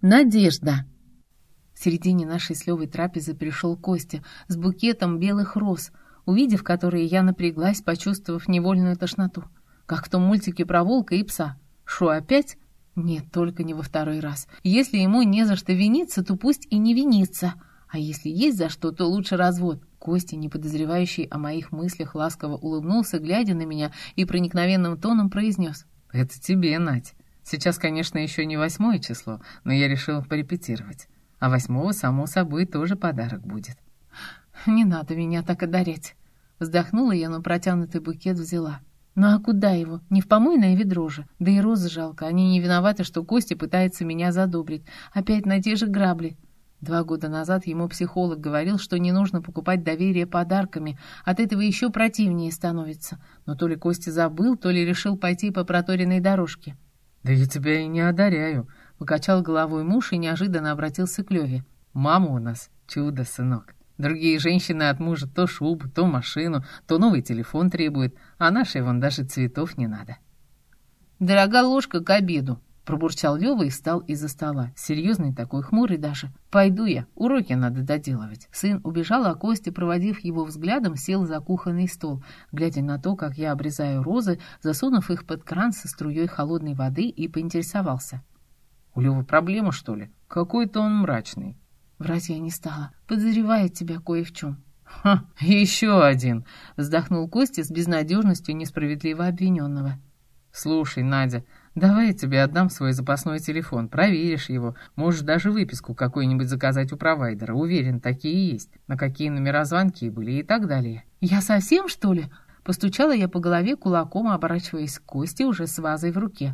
Надежда. В середине нашей с Левой трапезы пришел Костя с букетом белых роз, увидев которые, я напряглась, почувствовав невольную тошноту. Как в том мультике про волка и пса. Шо, опять? Нет, только не во второй раз. Если ему не за что виниться, то пусть и не винится. А если есть за что, то лучше развод. Костя, не подозревающий о моих мыслях, ласково улыбнулся, глядя на меня, и проникновенным тоном произнес. «Это тебе, Надь. Сейчас, конечно, еще не 8 число, но я решил порепетировать. А 8, само собой, тоже подарок будет». «Не надо меня так одарять». Вздохнула я, но протянутый букет взяла. «Ну а куда его? Не в помойное ведро же. Да и розы жалко. Они не виноваты, что Костя пытается меня задобрить. Опять на те же грабли». 2 года назад ему психолог говорил, что не нужно покупать доверие подарками. От этого еще противнее становится. Но то ли Костя забыл, то ли решил пойти по проторенной дорожке. «Да я тебя и не одаряю», — покачал головой муж и неожиданно обратился к Леве. «Мама у нас чудо, сынок. Другие женщины от мужа то шубу, то машину, то новый телефон требуют, а нашей вон даже цветов не надо». «Дорога ложка к обеду», — пробурчал Лёва и встал из-за стола. Серьезный такой, хмурый даже. «Пойду я, уроки надо доделывать». Сын убежал, а Костя, проводив его взглядом, сел за кухонный стол, глядя на то, как я обрезаю розы, засунув их под кран со струей холодной воды, и поинтересовался. «У Лёвы проблема, что ли? Какой-то он мрачный». Врать я не стала. Подозревает тебя кое в чем. «Ха, еще один!» — вздохнул Костя с безнадежностью несправедливо обвиненного. «Слушай, Надя, давай я тебе отдам свой запасной телефон, проверишь его, можешь даже выписку какую-нибудь заказать у провайдера, уверен, такие есть, на какие номера звонки были и так далее». «Я совсем, что ли?» — постучала я по голове кулаком, оборачиваясь к Косте уже с вазой в руке.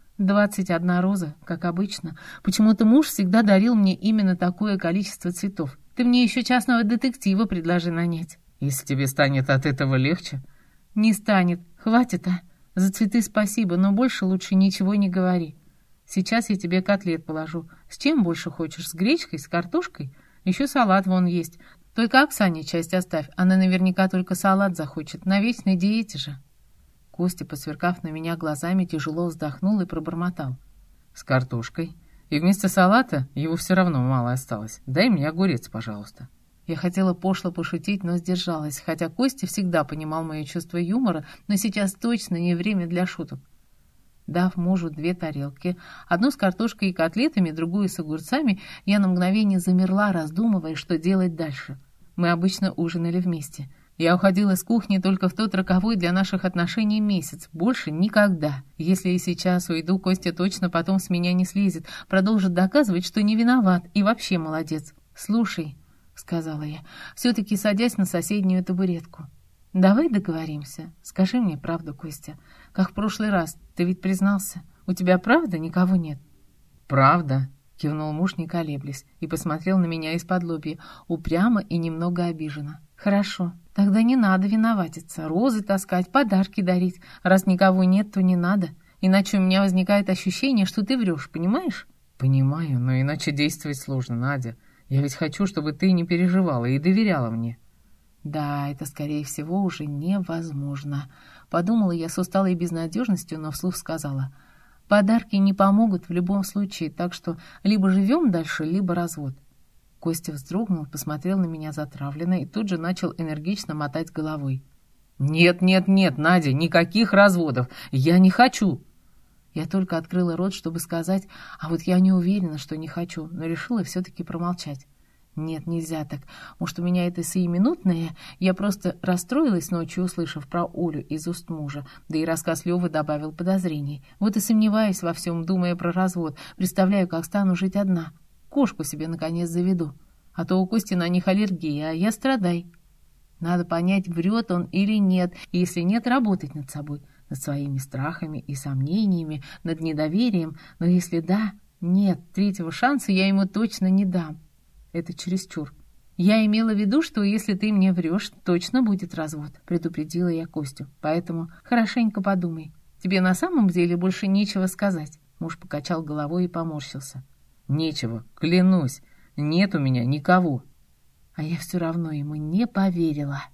21 роза, как обычно. Почему-то муж всегда дарил мне именно такое количество цветов. Ты мне еще частного детектива предложи нанять. Если тебе станет от этого легче. Не станет. Хватит, а? За цветы спасибо, но больше лучше ничего не говори. Сейчас я тебе котлет положу. С чем больше хочешь? С гречкой, с картошкой? Еще салат вон есть. Только Оксане часть оставь. Она наверняка только салат захочет. На вечной диете же. Костя, посверкав на меня глазами, тяжело вздохнул и пробормотал. «С картошкой. И вместо салата его все равно мало осталось. Дай мне огурец, пожалуйста». Я хотела пошло пошутить, но сдержалась, хотя Костя всегда понимал мое чувство юмора, но сейчас точно не время для шуток. Дав мужу 2 тарелки, одну с картошкой и котлетами, другую с огурцами, я на мгновение замерла, раздумывая, что делать дальше. Мы обычно ужинали вместе. Я уходила с кухни только в тот роковой для наших отношений месяц. Больше никогда. Если и сейчас уйду, Костя точно потом с меня не слезет. Продолжит доказывать, что не виноват и вообще молодец. «Слушай», — сказала я, все-таки садясь на соседнюю табуретку. «Давай договоримся. Скажи мне правду, Костя. Как в прошлый раз. Ты ведь признался. У тебя правда никого нет?» «Правда», — кивнул муж, не колеблясь, и посмотрел на меня из-под лобья, упрямо и немного обиженно. «Хорошо. Тогда не надо виноватиться, розы таскать, подарки дарить. Раз никого нет, то не надо. Иначе у меня возникает ощущение, что ты врешь, понимаешь?» «Понимаю, но иначе действовать сложно, Надя. Я ведь хочу, чтобы ты не переживала и доверяла мне». «Да, это, скорее всего, уже невозможно», — подумала я с усталой безнадежностью, но вслух сказала. «Подарки не помогут в любом случае, так что либо живем дальше, либо развод». Костя вздрогнул, посмотрел на меня затравленно и тут же начал энергично мотать головой. «Нет, нет, нет, Надя, никаких разводов! Я не хочу!» Я только открыла рот, чтобы сказать, а вот я не уверена, что не хочу, но решила все-таки промолчать. Нет, нельзя так. Может, у меня это сиюминутное? Я просто расстроилась ночью, услышав про Олю из уст мужа, да и рассказ Лёвы добавил подозрений. Вот и сомневаюсь во всем, думая про развод. Представляю, как стану жить одна. Кошку себе, наконец, заведу. А то у Кости на них аллергия, а я страдай. Надо понять, врет он или нет, и если нет, работать над собой, над своими страхами и сомнениями, над недоверием. Но если да, нет, 3-го шанса я ему точно не дам. Это чересчур. Я имела в виду, что если ты мне врешь, точно будет развод, предупредила я Костю. Поэтому хорошенько подумай. Тебе на самом деле больше нечего сказать. Муж покачал головой и поморщился. «Нечего, клянусь, нет у меня никого». А я все равно ему не поверила.